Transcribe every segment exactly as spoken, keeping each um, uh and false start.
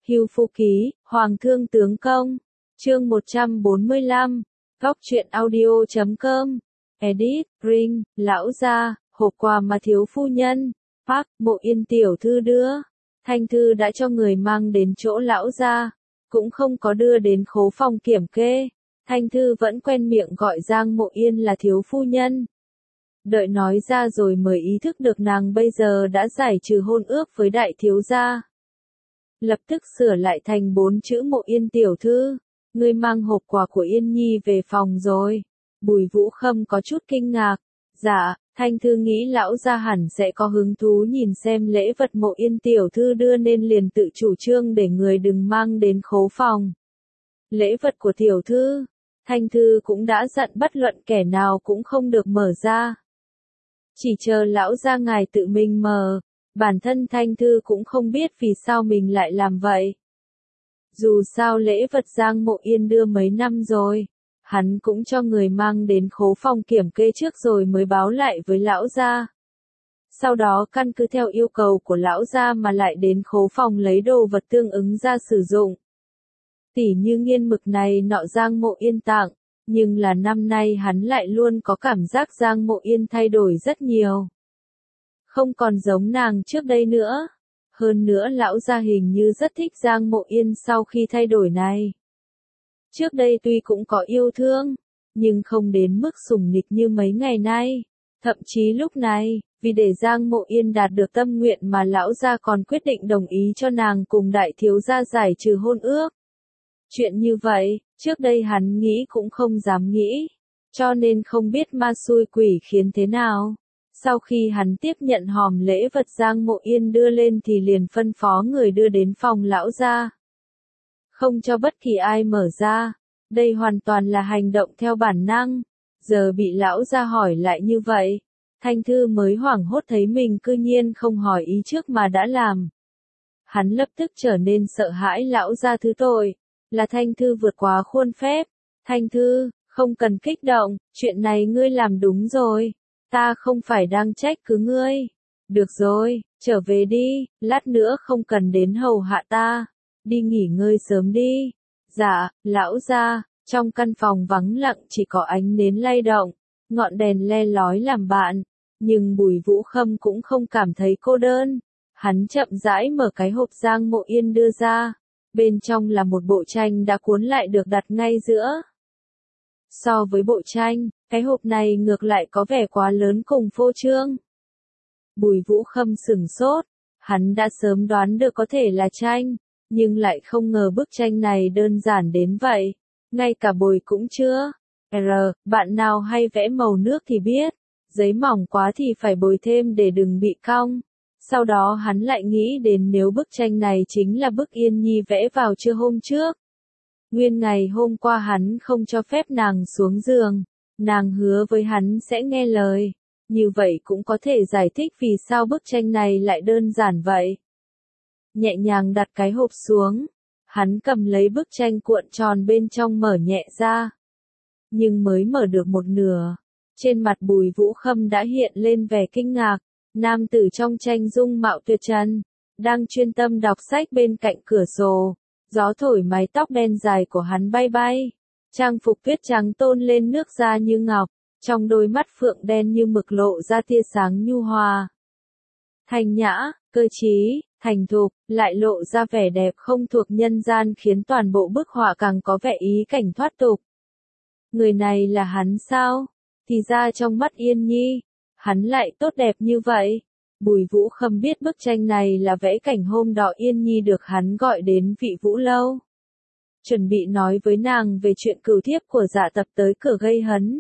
Hưu Phu Ký, Hoàng Thương Tướng Công. Chương một trăm bốn mươi lăm. Góc truyện audio chấm com. Edit, Ring, lão gia, hộp quà mà thiếu phu nhân. Park, Mộ Yên tiểu thư đưa. Thanh thư đã cho người mang đến chỗ lão gia, cũng không có đưa đến khố phòng kiểm kê. Thanh thư vẫn quen miệng gọi Giang Mộ Yên là thiếu phu nhân. Đợi nói ra rồi mới ý thức được nàng bây giờ đã giải trừ hôn ước với đại thiếu gia. Lập tức sửa lại thành bốn chữ Mộ Yên tiểu thư. Ngươi mang hộp quà của Yên Nhi về phòng rồi. Bùi Vũ Khâm có chút kinh ngạc. Dạ, Thanh thư nghĩ lão gia hẳn sẽ có hứng thú nhìn xem lễ vật Mộ Yên tiểu thư đưa nên liền tự chủ trương để người đừng mang đến khố phòng. Lễ vật của tiểu thư, Thanh thư cũng đã dặn bất luận kẻ nào cũng không được mở ra. Chỉ chờ lão gia ngài tự mình mở, bản thân Thanh thư cũng không biết vì sao mình lại làm vậy. Dù sao lễ vật Giang Mộ Yên đưa mấy năm rồi, hắn cũng cho người mang đến khố phòng kiểm kê trước rồi mới báo lại với lão gia. Sau đó căn cứ theo yêu cầu của lão gia mà lại đến khố phòng lấy đồ vật tương ứng ra sử dụng. Tỉ như nghiên mực này nọ Giang Mộ Yên tặng, nhưng là năm nay hắn lại luôn có cảm giác Giang Mộ Yên thay đổi rất nhiều. Không còn giống nàng trước đây nữa. Hơn nữa lão gia hình như rất thích Giang Mộ Yên sau khi thay đổi này. Trước đây tuy cũng có yêu thương, nhưng không đến mức sủng nịch như mấy ngày nay. Thậm chí lúc này, vì để Giang Mộ Yên đạt được tâm nguyện mà lão gia còn quyết định đồng ý cho nàng cùng đại thiếu gia giải trừ hôn ước. Chuyện như vậy, trước đây hắn nghĩ cũng không dám nghĩ, cho nên không biết ma xui quỷ khiến thế nào. Sau khi hắn tiếp nhận hòm lễ vật Giang Mộ Yên đưa lên thì liền phân phó người đưa đến phòng lão gia. Không cho bất kỳ ai mở ra, đây hoàn toàn là hành động theo bản năng. Giờ bị lão gia hỏi lại như vậy, Thanh thư mới hoảng hốt thấy mình cư nhiên không hỏi ý trước mà đã làm. Hắn lập tức trở nên sợ hãi lão gia thứ tội, là Thanh thư vượt quá khuôn phép. Thanh thư, không cần kích động, chuyện này ngươi làm đúng rồi. Ta không phải đang trách cứ ngươi. Được rồi, trở về đi, lát nữa không cần đến hầu hạ ta. Đi nghỉ ngơi sớm đi. Dạ, lão gia. Trong căn phòng vắng lặng chỉ có ánh nến lay động, ngọn đèn le lói làm bạn. Nhưng Bùi Vũ Khâm cũng không cảm thấy cô đơn. Hắn chậm rãi mở cái hộp Giang Mộ Yên đưa ra. Bên trong là một bộ tranh đã cuốn lại được đặt ngay giữa. So với bộ tranh, cái hộp này ngược lại có vẻ quá lớn cùng phô trương. Bùi Vũ Khâm sửng sốt, hắn đã sớm đoán được có thể là tranh, nhưng lại không ngờ bức tranh này đơn giản đến vậy. Ngay cả bồi cũng chưa. R, bạn nào hay vẽ màu nước thì biết, giấy mỏng quá thì phải bồi thêm để đừng bị cong. Sau đó hắn lại nghĩ đến nếu bức tranh này chính là bức Yên Nhi vẽ vào trưa hôm trước. Nguyên ngày hôm qua hắn không cho phép nàng xuống giường, nàng hứa với hắn sẽ nghe lời. Như vậy cũng có thể giải thích vì sao bức tranh này lại đơn giản vậy. Nhẹ nhàng đặt cái hộp xuống, hắn cầm lấy bức tranh cuộn tròn bên trong mở nhẹ ra. Nhưng mới mở được một nửa, trên mặt Bùi Vũ Khâm đã hiện lên vẻ kinh ngạc. Nam tử trong tranh dung mạo tuyệt trần, đang chuyên tâm đọc sách bên cạnh cửa sổ. Gió thổi mái tóc đen dài của hắn bay bay. Trang phục tuyết trắng tôn lên nước da như ngọc, trong đôi mắt phượng đen như mực lộ ra tia sáng nhu hòa. Thanh nhã, cơ trí, thành thục, lại lộ ra vẻ đẹp không thuộc nhân gian khiến toàn bộ bức họa càng có vẻ ý cảnh thoát tục. Người này là hắn sao? Thì ra trong mắt Yên Nhi, hắn lại tốt đẹp như vậy. Bùi Vũ Khâm biết bức tranh này là vẽ cảnh hôm đó Yên Nhi được hắn gọi đến Vị Vũ Lâu. Chuẩn bị nói với nàng về chuyện cửu thiếp của Dạ Tập tới cửa gây hấn.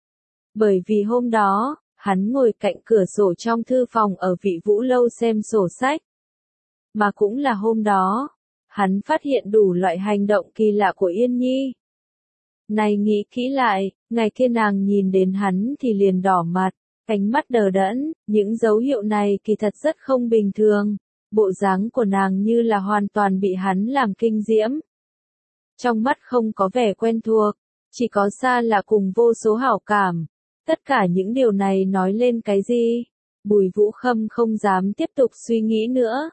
Bởi vì hôm đó, hắn ngồi cạnh cửa sổ trong thư phòng ở Vị Vũ Lâu xem sổ sách. Mà cũng là hôm đó, hắn phát hiện đủ loại hành động kỳ lạ của Yên Nhi. Này nghĩ kỹ lại, ngày kia nàng nhìn đến hắn thì liền đỏ mặt. Ánh mắt đờ đẫn, những dấu hiệu này kỳ thật rất không bình thường. Bộ dáng của nàng như là hoàn toàn bị hắn làm kinh diễm. Trong mắt không có vẻ quen thuộc, chỉ có xa lạ cùng vô số hảo cảm. Tất cả những điều này nói lên cái gì? Bùi Vũ Khâm không dám tiếp tục suy nghĩ nữa.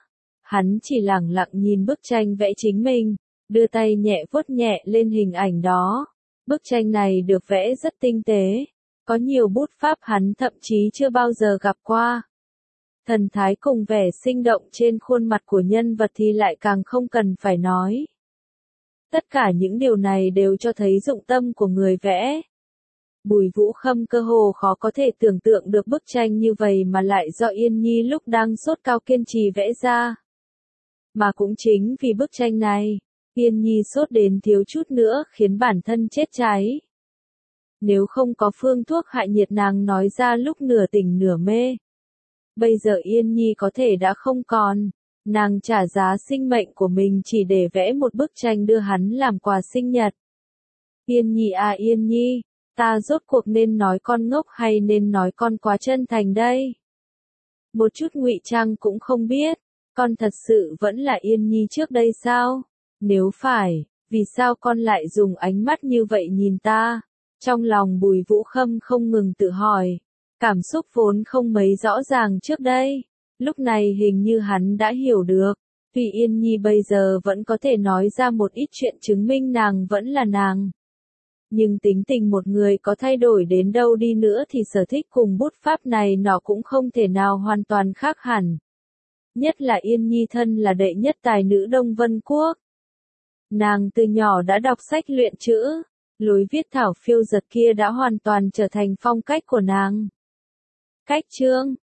hắn chỉ lẳng lặng nhìn bức tranh vẽ chính mình, đưa tay nhẹ vuốt nhẹ lên hình ảnh đó. Bức tranh này được vẽ rất tinh tế, có nhiều bút pháp hắn thậm chí chưa bao giờ gặp qua. Thần thái cùng vẻ sinh động trên khuôn mặt của nhân vật thì lại càng không cần phải nói. Tất cả những điều này đều cho thấy dụng tâm của người vẽ. Bùi Vũ Khâm cơ hồ khó có thể tưởng tượng được bức tranh như vậy mà lại do Yên Nhi lúc đang sốt cao kiên trì vẽ ra. Mà cũng chính vì bức tranh này, Yên Nhi sốt đến thiếu chút nữa khiến bản thân chết cháy. Nếu không có phương thuốc hạ nhiệt nàng nói ra lúc nửa tỉnh nửa mê. Bây giờ Yên Nhi có thể đã không còn. Nàng trả giá sinh mệnh của mình chỉ để vẽ một bức tranh đưa hắn làm quà sinh nhật. Yên Nhi à Yên Nhi, ta rốt cuộc nên nói con ngốc hay nên nói con quá chân thành đây? Một chút ngụy trang cũng không biết, con thật sự vẫn là Yên Nhi trước đây sao? Nếu phải, vì sao con lại dùng ánh mắt như vậy nhìn ta? Trong lòng Bùi Vũ Khâm không ngừng tự hỏi, cảm xúc vốn không mấy rõ ràng trước đây. Lúc này hình như hắn đã hiểu được, vì Yên Nhi bây giờ vẫn có thể nói ra một ít chuyện chứng minh nàng vẫn là nàng. Nhưng tính tình một người có thay đổi đến đâu đi nữa thì sở thích cùng bút pháp này nó cũng không thể nào hoàn toàn khác hẳn. Nhất là Yên Nhi thân là đệ nhất tài nữ Đông Vân Quốc. Nàng từ nhỏ đã đọc sách luyện chữ, lối viết thảo phiêu giật kia đã hoàn toàn trở thành phong cách của nàng. Cách chương